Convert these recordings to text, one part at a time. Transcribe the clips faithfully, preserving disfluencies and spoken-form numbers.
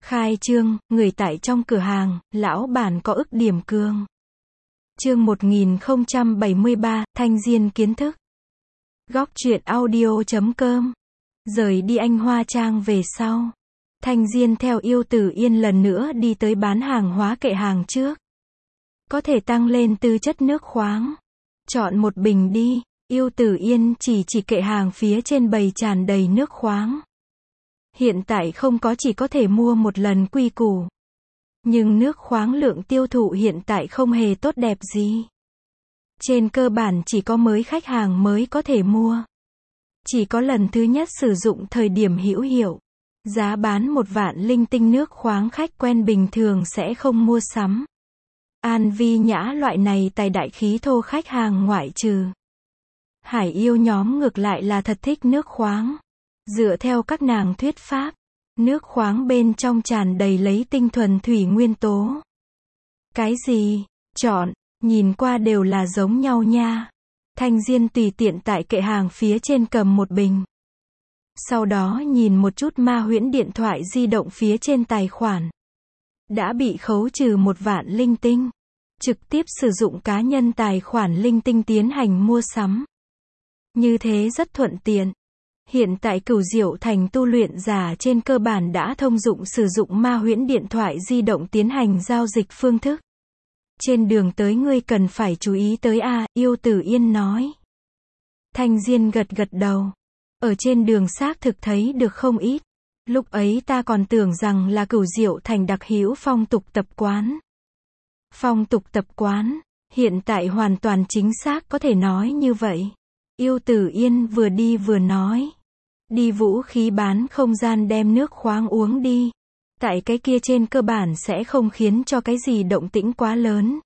Khai trương, người tại trong cửa hàng, lão bản có ức điểm cương. Chương một nghìn không trăm bảy mươi ba, Thanh Diên kiến thức. Góc truyện audio chấm com. Rời đi Anh Hoa Trang về sau, Thanh Diên theo Yêu Tử Yên lần nữa đi tới bán hàng hóa kệ hàng trước. Có thể tăng lên tư chất nước khoáng. Chọn một bình đi. Yêu Tử Yên chỉ chỉ kệ hàng phía trên bày tràn đầy nước khoáng. Hiện tại không có, chỉ có thể mua một lần quy củ. Nhưng nước khoáng lượng tiêu thụ hiện tại không hề tốt đẹp gì. Trên cơ bản chỉ có mới khách hàng mới có thể mua. Chỉ có lần thứ nhất sử dụng thời điểm hữu hiệu. Giá bán một vạn linh tinh nước khoáng khách quen bình thường sẽ không mua sắm. An Vi Nhã loại này tài đại khí thô khách hàng ngoại trừ. Hải yêu nhóm ngược lại là thật thích nước khoáng. Dựa theo các nàng thuyết pháp, nước khoáng bên trong tràn đầy lấy tinh thuần thủy nguyên tố. Cái gì? Chọn, nhìn qua đều là giống nhau nha. Thanh Diên tùy tiện tại kệ hàng phía trên cầm một bình. Sau đó nhìn một chút Ma Huyễn điện thoại di động phía trên tài khoản. Đã bị khấu trừ một vạn linh tinh. Trực tiếp sử dụng cá nhân tài khoản linh tinh tiến hành mua sắm. Như thế rất thuận tiện. Hiện tại Cửu Diệu Thành tu luyện giả trên cơ bản đã thông dụng sử dụng Ma Huyễn điện thoại di động tiến hành giao dịch phương thức. Trên đường tới ngươi cần phải chú ý tới a, Yêu Tử Yên nói. Thanh Diên gật gật đầu. Ở trên đường xác thực thấy được không ít. Lúc ấy ta còn tưởng rằng là Cửu Diệu Thành đặc hữu phong tục tập quán. Phong tục tập quán, hiện tại hoàn toàn chính xác có thể nói như vậy. Yêu Tử Yên vừa đi vừa nói. Đi vũ khí bán không gian đem nước khoáng uống đi. Tại cái kia trên cơ bản sẽ không khiến cho cái gì động tĩnh quá lớn.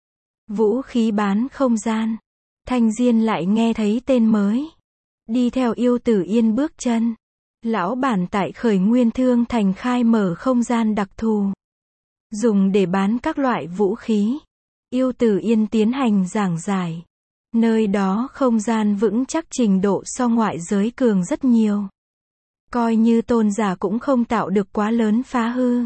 Vũ khí bán không gian. Thanh Diên lại nghe thấy tên mới. Đi theo Yêu Tử Yên bước chân. Lão bản tại Khởi Nguyên Thương Thành khai mở không gian đặc thù. Dùng để bán các loại vũ khí. Yêu Tử Yên tiến hành giảng giải. Nơi đó không gian vững chắc trình độ so ngoại giới cường rất nhiều. Coi như tôn giả cũng không tạo được quá lớn phá hư.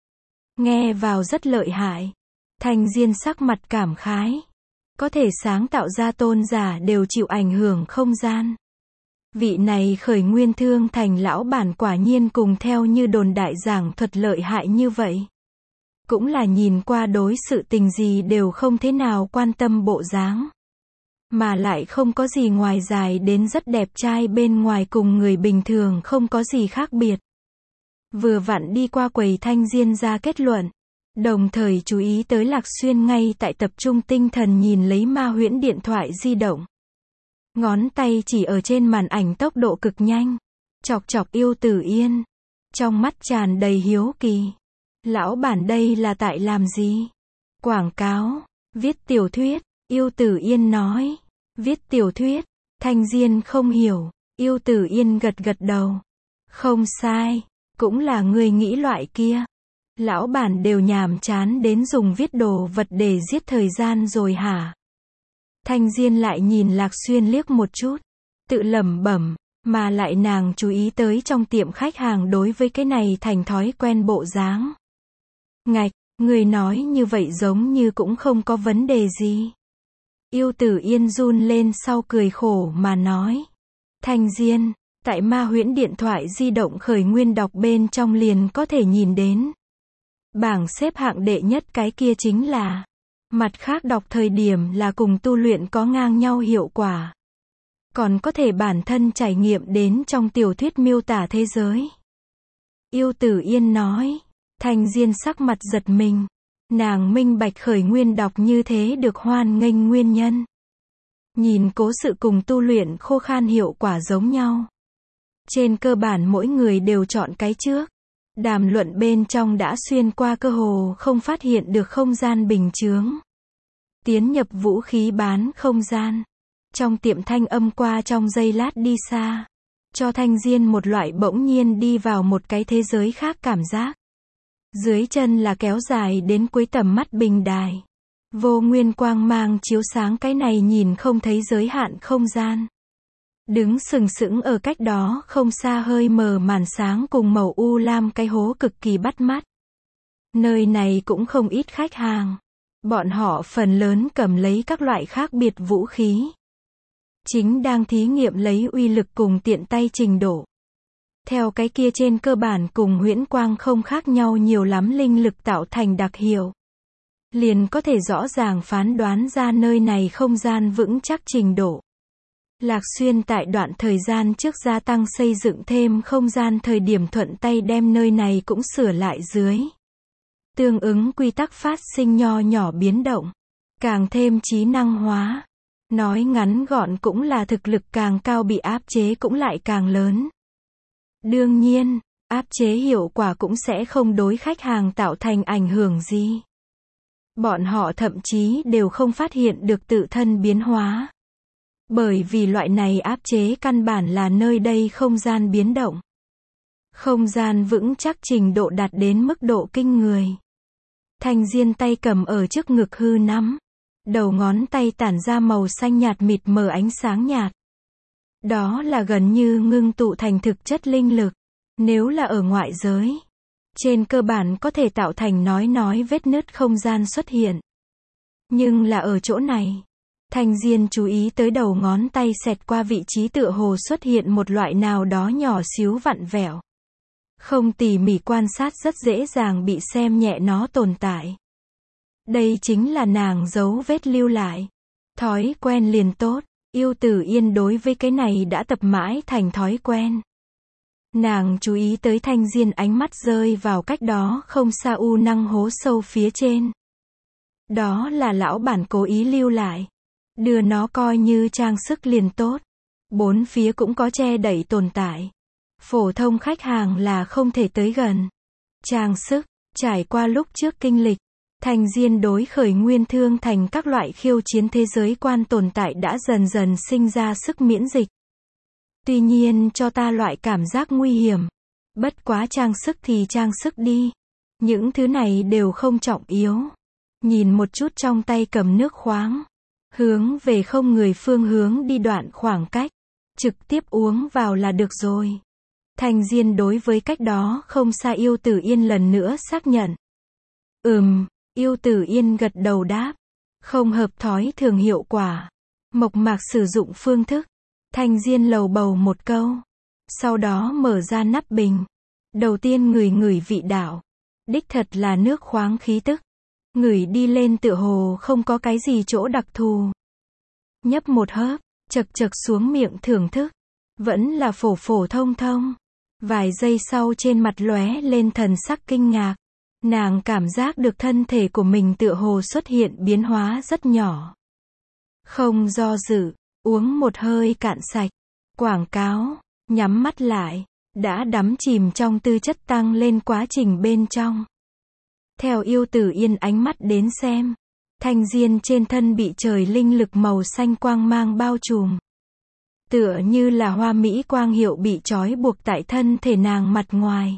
Nghe vào rất lợi hại. Thanh Diên sắc mặt cảm khái. Có thể sáng tạo ra tôn giả đều chịu ảnh hưởng không gian. Vị này Khởi Nguyên Thương Thành lão bản quả nhiên cùng theo như đồn đại giảng thuật lợi hại như vậy. Cũng là nhìn qua đối sự tình gì đều không thế nào quan tâm bộ dáng. Mà lại không có gì ngoài dài đến rất đẹp trai bên ngoài cùng người bình thường không có gì khác biệt. Vừa vặn đi qua quầy Thanh Diên ra kết luận. Đồng thời chú ý tới Lạc Xuyên ngay tại tập trung tinh thần nhìn lấy Ma Huyễn điện thoại di động. Ngón tay chỉ ở trên màn ảnh tốc độ cực nhanh. Chọc chọc Yêu Tử Yên. Trong mắt tràn đầy hiếu kỳ. Lão bản đây là tại làm gì? Quảng cáo, viết tiểu thuyết. Yêu Tử Yên nói. Viết tiểu thuyết. Thanh Diên không hiểu. Yêu Tử Yên gật gật đầu. Không sai. Cũng là người nghĩ loại kia. Lão bản đều nhàm chán đến dùng viết đồ vật để giết thời gian rồi hả? Thanh Diên lại nhìn Lạc Xuyên liếc một chút. Tự lẩm bẩm. Mà lại nàng chú ý tới trong tiệm khách hàng đối với cái này thành thói quen bộ dáng. Ngạch, người nói như vậy giống như cũng không có vấn đề gì. Yêu Tử Yên run lên sau cười khổ mà nói. Thanh Diên, tại Ma Huyễn điện thoại di động Khởi Nguyên đọc bên trong liền có thể nhìn đến. Bảng xếp hạng đệ nhất cái kia chính là. Mặt khác đọc thời điểm là cùng tu luyện có ngang nhau hiệu quả. Còn có thể bản thân trải nghiệm đến trong tiểu thuyết miêu tả thế giới. Yêu Tử Yên nói. Thanh Diên sắc mặt giật mình. Nàng minh bạch Khởi Nguyên đọc như thế được hoan nghênh nguyên nhân. Nhìn cố sự cùng tu luyện khô khan hiệu quả giống nhau. Trên cơ bản mỗi người đều chọn cái trước. Đàm luận bên trong đã xuyên qua cơ hồ không phát hiện được không gian bình chướng. Tiến nhập vũ khí bán không gian. Trong tiệm thanh âm qua trong giây lát đi xa. Cho Thanh Diên một loại bỗng nhiên đi vào một cái thế giới khác cảm giác. Dưới chân là kéo dài đến cuối tầm mắt bình đài. Vô nguyên quang mang chiếu sáng cái này nhìn không thấy giới hạn không gian. Đứng sừng sững ở cách đó không xa hơi mờ màn sáng cùng màu u lam cái hố cực kỳ bắt mắt. Nơi này cũng không ít khách hàng. Bọn họ phần lớn cầm lấy các loại khác biệt vũ khí. Chính đang thí nghiệm lấy uy lực cùng tiện tay trình độ. Theo cái kia trên cơ bản cùng huyễn quang không khác nhau nhiều lắm linh lực tạo thành đặc hiệu. Liền có thể rõ ràng phán đoán ra nơi này không gian vững chắc trình độ. Lạc Xuyên tại đoạn thời gian trước gia tăng xây dựng thêm không gian thời điểm thuận tay đem nơi này cũng sửa lại dưới. Tương ứng quy tắc phát sinh nho nhỏ biến động. Càng thêm trí năng hóa. Nói ngắn gọn cũng là thực lực càng cao bị áp chế cũng lại càng lớn. Đương nhiên, áp chế hiệu quả cũng sẽ không đối khách hàng tạo thành ảnh hưởng gì. Bọn họ thậm chí đều không phát hiện được tự thân biến hóa. Bởi vì loại này áp chế căn bản là nơi đây không gian biến động. Không gian vững chắc trình độ đạt đến mức độ kinh người. Thanh Diên tay cầm ở trước ngực hư nắm. Đầu ngón tay tản ra màu xanh nhạt mịt mờ ánh sáng nhạt. Đó là gần như ngưng tụ thành thực chất linh lực. Nếu là ở ngoại giới, trên cơ bản có thể tạo thành nói nói vết nứt không gian xuất hiện. Nhưng là ở chỗ này, Thanh Diên chú ý tới đầu ngón tay xẹt qua vị trí tựa hồ xuất hiện một loại nào đó nhỏ xíu vặn vẹo. Không tỉ mỉ quan sát rất dễ dàng bị xem nhẹ nó tồn tại. Đây chính là nàng dấu vết lưu lại. Thói quen liền tốt, Yêu Tử Yên đối với cái này đã tập mãi thành thói quen. Nàng chú ý tới Thanh Diên ánh mắt rơi vào cách đó không xa u năng hố sâu phía trên. Đó là lão bản cố ý lưu lại. Đưa nó coi như trang sức liền tốt. Bốn phía cũng có che đậy tồn tại. Phổ thông khách hàng là không thể tới gần. Trang sức, trải qua lúc trước kinh lịch. Thanh Diên đối khởi nguyên thương thành các loại khiêu chiến thế giới quan tồn tại đã dần dần sinh ra sức miễn dịch. Tuy nhiên cho ta loại cảm giác nguy hiểm. Bất quá trang sức thì trang sức đi. Những thứ này đều không trọng yếu. Nhìn một chút trong tay cầm nước khoáng. Hướng về không người phương hướng đi đoạn khoảng cách. Trực tiếp uống vào là được rồi. Thanh Diên đối với cách đó không xa Yêu Tử Yên lần nữa xác nhận. Ừm, Yêu Tử Yên gật đầu đáp. Không hợp thói thường hiệu quả. Mộc mạc sử dụng phương thức. Thanh Diên lầu bầu một câu. Sau đó mở ra nắp bình. Đầu tiên ngửi ngửi vị đạo. Đích thật là nước khoáng khí tức. Ngửi đi lên tựa hồ không có cái gì chỗ đặc thù. Nhấp một hớp, chật chật xuống miệng thưởng thức. Vẫn là phổ phổ thông thông. Vài giây sau trên mặt lóe lên thần sắc kinh ngạc. Nàng cảm giác được thân thể của mình tựa hồ xuất hiện biến hóa rất nhỏ. Không do dự, uống một hơi cạn sạch. Quảng cáo, nhắm mắt lại, đã đắm chìm trong tư chất tăng lên quá trình bên trong. Theo Yêu Tử Yên ánh mắt đến xem, Thanh Diên trên thân bị trời linh lực màu xanh quang mang bao trùm. Tựa như là hoa mỹ quang hiệu bị trói buộc tại thân thể nàng mặt ngoài.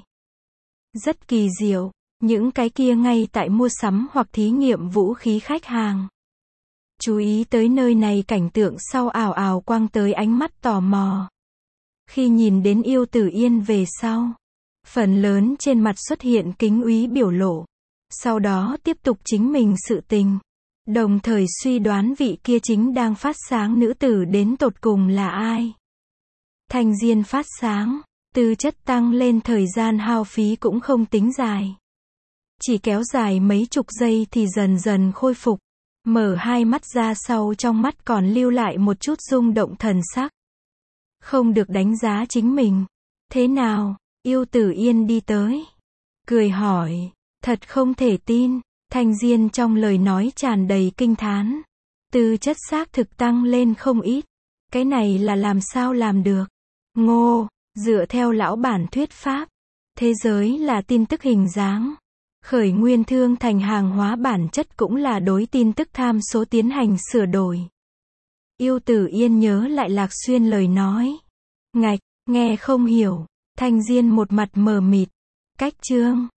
Rất kỳ diệu, những cái kia ngay tại mua sắm hoặc thí nghiệm vũ khí khách hàng. Chú ý tới nơi này cảnh tượng sau ảo ảo quang tới ánh mắt tò mò. Khi nhìn đến Yêu Tử Yên về sau, phần lớn trên mặt xuất hiện kính úy biểu lộ. Sau đó tiếp tục chính mình sự tình. Đồng thời suy đoán vị kia chính đang phát sáng nữ tử đến tột cùng là ai. Thanh Diên phát sáng, tư chất tăng lên thời gian hao phí cũng không tính dài. Chỉ kéo dài mấy chục giây thì dần dần khôi phục. Mở hai mắt ra sau trong mắt còn lưu lại một chút rung động thần sắc. Không được đánh giá chính mình. Thế nào? Yêu Tử Yên đi tới. Cười hỏi. Thật không thể tin. Thanh Diên trong lời nói tràn đầy kinh thán. Tư chất xác thực tăng lên không ít. Cái này là làm sao làm được? Ngô, dựa theo lão bản thuyết pháp. Thế giới là tin tức hình dáng. Khởi nguyên thương thành hàng hóa bản chất cũng là đối tin tức tham số tiến hành sửa đổi. Yêu Tử Yên nhớ lại Lạc Xuyên lời nói. Ngạch, nghe không hiểu. Thanh Diên một mặt mờ mịt. Cách chương.